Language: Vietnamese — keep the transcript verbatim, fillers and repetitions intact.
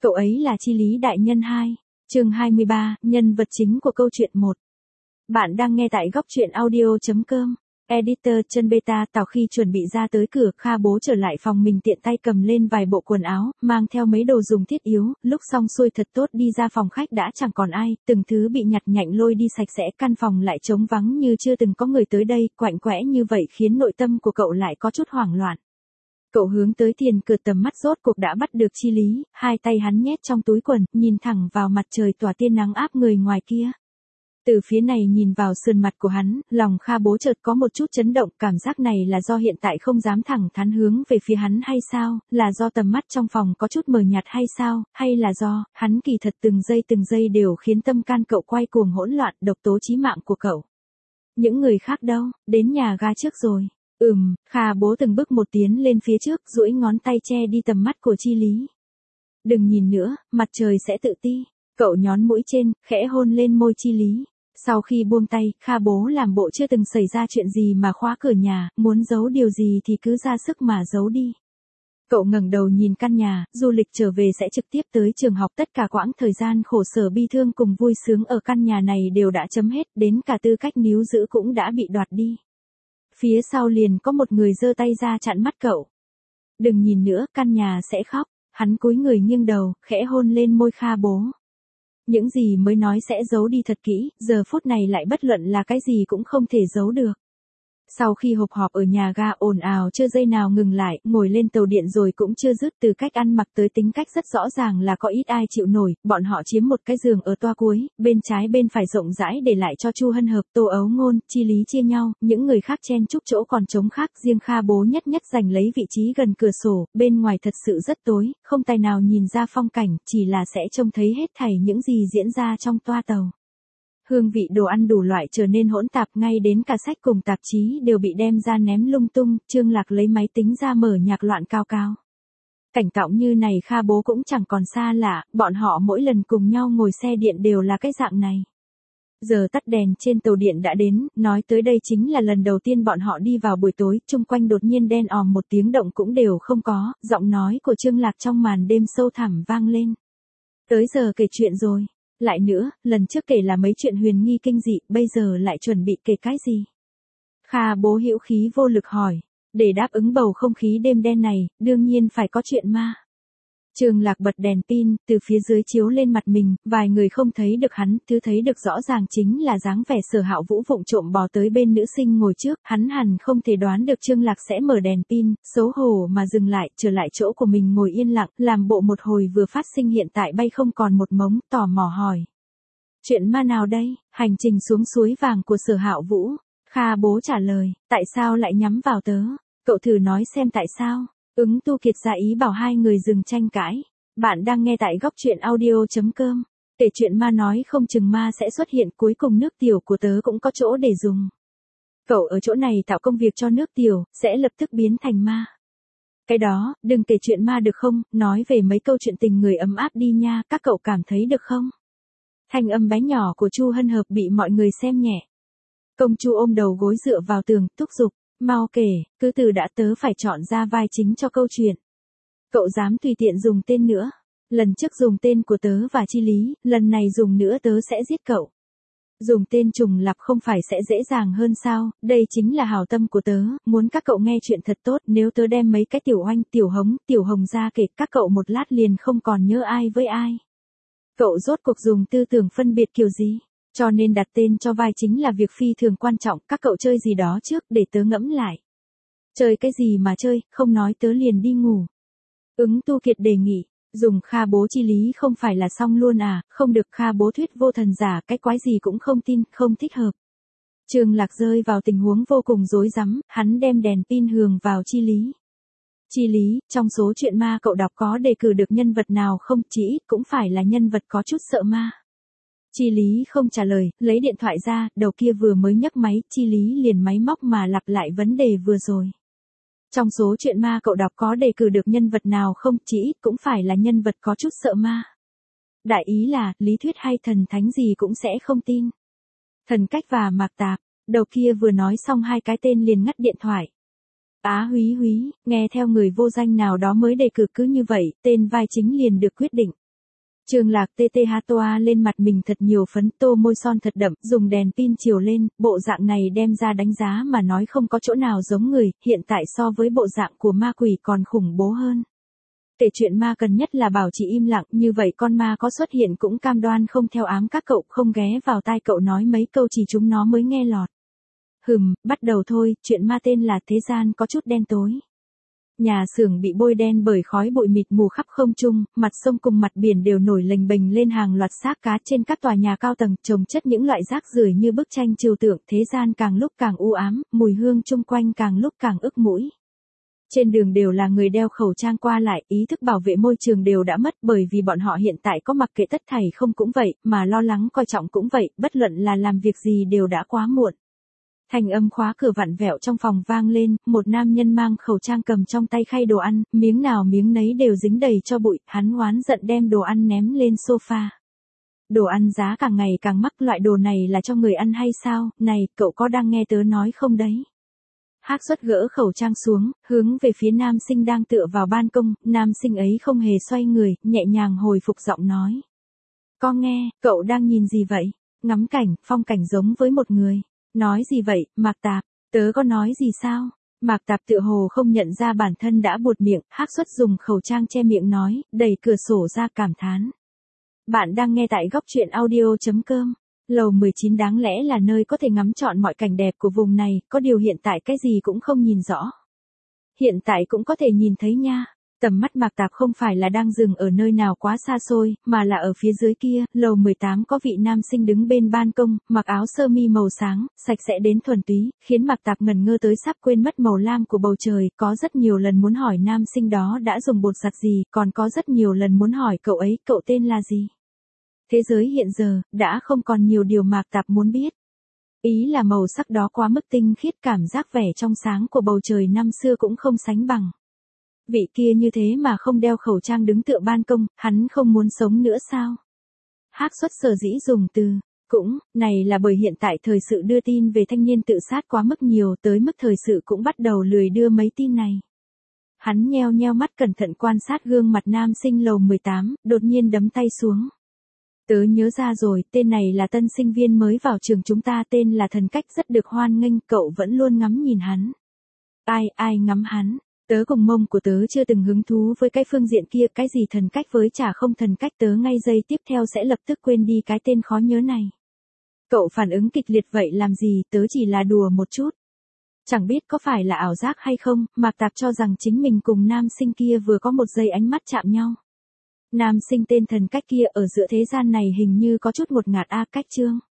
Cậu ấy là Chi Lý đại nhân hai. Chương hai mươi ba, nhân vật chính của câu chuyện một. Bạn đang nghe tại góc truyện audio.com. Editor chân beta. Tào khi chuẩn bị ra tới cửa, Kha Bố trở lại phòng mình tiện tay cầm lên vài bộ quần áo, mang theo mấy đồ dùng thiết yếu, lúc xong xuôi thật tốt đi ra phòng khách đã chẳng còn ai, từng thứ bị nhặt nhạnh lôi đi sạch sẽ, căn phòng lại trống vắng như chưa từng có người tới đây, quạnh quẽ như vậy khiến nội tâm của cậu lại có chút hoảng loạn. Cậu hướng tới tiền cửa, tầm mắt rốt cuộc đã bắt được Chi Lý, hai tay hắn nhét trong túi quần, nhìn thẳng vào mặt trời tỏa tia nắng áp người ngoài kia. Từ phía này nhìn vào sườn mặt của hắn, lòng Kha Bố chợt có một chút chấn động, cảm giác này là do hiện tại không dám thẳng thắn hướng về phía hắn hay sao, là do tầm mắt trong phòng có chút mờ nhạt hay sao, hay là do, hắn kỳ thật từng giây từng giây đều khiến tâm can cậu quay cuồng hỗn loạn, độc tố chí mạng của cậu. Những người khác đâu, đến nhà ga trước rồi. Ừm, Kha Bố từng bước một tiến lên phía trước, duỗi ngón tay che đi tầm mắt của Chi Lý. Đừng nhìn nữa, mặt trời sẽ tự ti. Cậu nhón mũi trên, khẽ hôn lên môi Chi Lý. Sau khi buông tay, Kha Bố làm bộ chưa từng xảy ra chuyện gì mà khóa cửa nhà, muốn giấu điều gì thì cứ ra sức mà giấu đi. Cậu ngẩng đầu nhìn căn nhà, du lịch trở về sẽ trực tiếp tới trường học, tất cả quãng thời gian khổ sở bi thương cùng vui sướng ở căn nhà này đều đã chấm hết, đến cả tư cách níu giữ cũng đã bị đoạt đi. Phía sau liền có một người giơ tay ra chặn mắt cậu. Đừng nhìn nữa, căn nhà sẽ khóc. Hắn cúi người nghiêng đầu, khẽ hôn lên môi Kha Bố. Những gì mới nói sẽ giấu đi thật kỹ, giờ phút này lại bất luận là cái gì cũng không thể giấu được. Sau khi họp họp ở nhà ga ồn ào chưa giây nào ngừng lại, ngồi lên tàu điện rồi cũng chưa dứt, từ cách ăn mặc tới tính cách rất rõ ràng là có ít ai chịu nổi, bọn họ chiếm một cái giường ở toa cuối, bên trái bên phải rộng rãi để lại cho Chu Hân Hợp, Tô Ấu Ngôn, Chi Lý chia nhau, những người khác chen chúc chỗ còn trống khác, riêng Kha Bố nhất nhất giành lấy vị trí gần cửa sổ, bên ngoài thật sự rất tối, không tài nào nhìn ra phong cảnh, chỉ là sẽ trông thấy hết thảy những gì diễn ra trong toa tàu. Hương vị đồ ăn đủ loại trở nên hỗn tạp, ngay đến cả sách cùng tạp chí đều bị đem ra ném lung tung, Trương Lạc lấy máy tính ra mở nhạc loạn cao cao. Cảnh tượng như này Kha Bố cũng chẳng còn xa lạ, bọn họ mỗi lần cùng nhau ngồi xe điện đều là cái dạng này. Giờ tắt đèn trên tàu điện đã đến, nói tới đây chính là lần đầu tiên bọn họ đi vào buổi tối, chung quanh đột nhiên đen òm, một tiếng động cũng đều không có, giọng nói của Trương Lạc trong màn đêm sâu thẳm vang lên. Tới giờ kể chuyện rồi. Lại nữa, lần trước kể là mấy chuyện huyền nghi kinh dị, bây giờ lại chuẩn bị kể cái gì? Kha Bố hữu khí vô lực hỏi. Để đáp ứng bầu không khí đêm đen này, đương nhiên phải có chuyện ma. Trương Lạc bật đèn pin, từ phía dưới chiếu lên mặt mình, vài người không thấy được hắn, thứ thấy được rõ ràng chính là dáng vẻ Sở Hạo Vũ vụng trộm bò tới bên nữ sinh ngồi trước, hắn hẳn không thể đoán được Trương Lạc sẽ mở đèn pin, xấu hổ mà dừng lại, trở lại chỗ của mình ngồi yên lặng, làm bộ một hồi vừa phát sinh hiện tại bay không còn một mống, tò mò hỏi. Chuyện ma nào đây? Hành trình xuống suối vàng của Sở Hạo Vũ. Kha Bố trả lời, tại sao lại nhắm vào tớ? Cậu thử nói xem tại sao? Ứng Tu Kiệt ra ý bảo hai người dừng tranh cãi. Bạn đang nghe tại góc truyện audio.com. Kể chuyện ma nói không chừng ma sẽ xuất hiện, cuối cùng nước tiểu của tớ cũng có chỗ để dùng. Cậu ở chỗ này tạo công việc cho nước tiểu, sẽ lập tức biến thành ma. Cái đó, đừng kể chuyện ma được không, nói về mấy câu chuyện tình người ấm áp đi nha, các cậu cảm thấy được không? Thanh âm bé nhỏ của Chu Hân Hợp bị mọi người xem nhẹ. Công Chu ôm đầu gối dựa vào tường, thúc giục. Mau kể, cứ từ đã, tớ phải chọn ra vai chính cho câu chuyện. Cậu dám tùy tiện dùng tên nữa. Lần trước dùng tên của tớ và Chi Lý, lần này dùng nữa tớ sẽ giết cậu. Dùng tên trùng lặp không phải sẽ dễ dàng hơn sao, đây chính là hảo tâm của tớ, muốn các cậu nghe chuyện thật tốt, nếu tớ đem mấy cái tiểu oanh, tiểu hống, tiểu hồng ra kể, các cậu một lát liền không còn nhớ ai với ai. Cậu rốt cuộc dùng tư tưởng phân biệt kiểu gì? Cho nên đặt tên cho vai chính là việc phi thường quan trọng, các cậu chơi gì đó trước để tớ ngẫm lại. Chơi cái gì mà chơi, không nói tớ liền đi ngủ. Ứng Tu Kiệt đề nghị, dùng Kha Bố Chi Lý không phải là xong luôn à, không được, Kha Bố thuyết vô thần giả, cái quái gì cũng không tin, không thích hợp. Trương Lạc rơi vào tình huống vô cùng rối rắm, hắn đem đèn pin hường vào Chi Lý. Chi Lý, trong số chuyện ma cậu đọc có đề cử được nhân vật nào không, chỉ ít cũng phải là nhân vật có chút sợ ma. Chi Lý không trả lời, lấy điện thoại ra, đầu kia vừa mới nhấc máy, Chi Lý liền máy móc mà lặp lại vấn đề vừa rồi. Trong số chuyện ma cậu đọc có đề cử được nhân vật nào không, chỉ ít cũng phải là nhân vật có chút sợ ma. Đại ý là, lý thuyết hay thần thánh gì cũng sẽ không tin. Thần cách và mạc tạp, đầu kia vừa nói xong hai cái tên liền ngắt điện thoại. Á húy húy, nghe theo người vô danh nào đó mới đề cử, cứ như vậy, tên vai chính liền được quyết định. Trường Lạc tê tê ha toa lên mặt mình thật nhiều phấn, tô môi son thật đậm, dùng đèn pin chiếu lên, bộ dạng này đem ra đánh giá mà nói không có chỗ nào giống người, hiện tại so với bộ dạng của ma quỷ còn khủng bố hơn. Kể chuyện ma cần nhất là bảo trì im lặng, như vậy con ma có xuất hiện cũng cam đoan không theo ám các cậu, không ghé vào tai cậu nói mấy câu chỉ chúng nó mới nghe lọt. Hừm, bắt đầu thôi, chuyện ma tên là Thế gian có chút đen tối. Nhà xưởng bị bôi đen bởi khói bụi mịt mù khắp không trung, mặt sông cùng mặt biển đều nổi lềnh bềnh lên hàng loạt xác cá trên các tòa nhà cao tầng, chồng chất những loại rác rưởi như bức tranh trừu tượng, thế gian càng lúc càng u ám, mùi hương chung quanh càng lúc càng ức mũi. Trên đường đều là người đeo khẩu trang qua lại, ý thức bảo vệ môi trường đều đã mất bởi vì bọn họ hiện tại có mặc kệ tất thảy không cũng vậy, mà lo lắng coi trọng cũng vậy, bất luận là làm việc gì đều đã quá muộn. Thanh âm khóa cửa vặn vẹo trong phòng vang lên, một nam nhân mang khẩu trang cầm trong tay khay đồ ăn, miếng nào miếng nấy đều dính đầy cho bụi, hắn oán giận đem đồ ăn ném lên sofa. Đồ ăn giá càng ngày càng mắc, loại đồ này là cho người ăn hay sao, này, cậu có đang nghe tớ nói không đấy? Hắc Xuất gỡ khẩu trang xuống, hướng về phía nam sinh đang tựa vào ban công, nam sinh ấy không hề xoay người, nhẹ nhàng hồi phục giọng nói. Có nghe, cậu đang nhìn gì vậy? Ngắm cảnh, phong cảnh giống với một người. Nói gì vậy, Mạc Tạp, tớ có nói gì sao? Mạc Tạp tựa hồ không nhận ra bản thân đã buột miệng, Hắc Xuất dùng khẩu trang che miệng nói, đẩy cửa sổ ra cảm thán. Bạn đang nghe tại góc truyện audio chấm com. Lầu mười chín đáng lẽ là nơi có thể ngắm trọn mọi cảnh đẹp của vùng này, có điều hiện tại cái gì cũng không nhìn rõ. Hiện tại cũng có thể nhìn thấy nha. Tầm mắt Mạc Tạp không phải là đang dừng ở nơi nào quá xa xôi, mà là ở phía dưới kia, lầu mười tám có vị nam sinh đứng bên ban công, mặc áo sơ mi màu sáng, sạch sẽ đến thuần túy, khiến Mạc Tạp ngẩn ngơ tới sắp quên mất màu lam của bầu trời, có rất nhiều lần muốn hỏi nam sinh đó đã dùng bột giặt gì, còn có rất nhiều lần muốn hỏi cậu ấy, cậu tên là gì. Thế giới hiện giờ, đã không còn nhiều điều Mạc Tạp muốn biết. Ý là màu sắc đó quá mức tinh khiết, cảm giác vẻ trong sáng của bầu trời năm xưa cũng không sánh bằng. Vị kia như thế mà không đeo khẩu trang đứng tựa ban công, hắn không muốn sống nữa sao? Hắc Xuất sở dĩ dùng từ, cũng, này là bởi hiện tại thời sự đưa tin về thanh niên tự sát quá mức nhiều tới mức thời sự cũng bắt đầu lười đưa mấy tin này. Hắn nheo nheo mắt cẩn thận quan sát gương mặt nam sinh lầu mười tám, đột nhiên đấm tay xuống. Tớ nhớ ra rồi, tên này là tân sinh viên mới vào trường chúng ta, tên là Thần Cách, rất được hoan nghênh, cậu vẫn luôn ngắm nhìn hắn. Ai, ai ngắm hắn? Tớ cùng mông của tớ chưa từng hứng thú với cái phương diện kia, cái gì thần cách với chả không thần cách, tớ ngay giây tiếp theo sẽ lập tức quên đi cái tên khó nhớ này. Cậu phản ứng kịch liệt vậy làm gì, tớ chỉ là đùa một chút. Chẳng biết có phải là ảo giác hay không, Mạc Tạp cho rằng chính mình cùng nam sinh kia vừa có một giây ánh mắt chạm nhau. Nam sinh tên Thần Cách kia ở giữa thế gian này hình như có chút ngột ngạt a cách chương.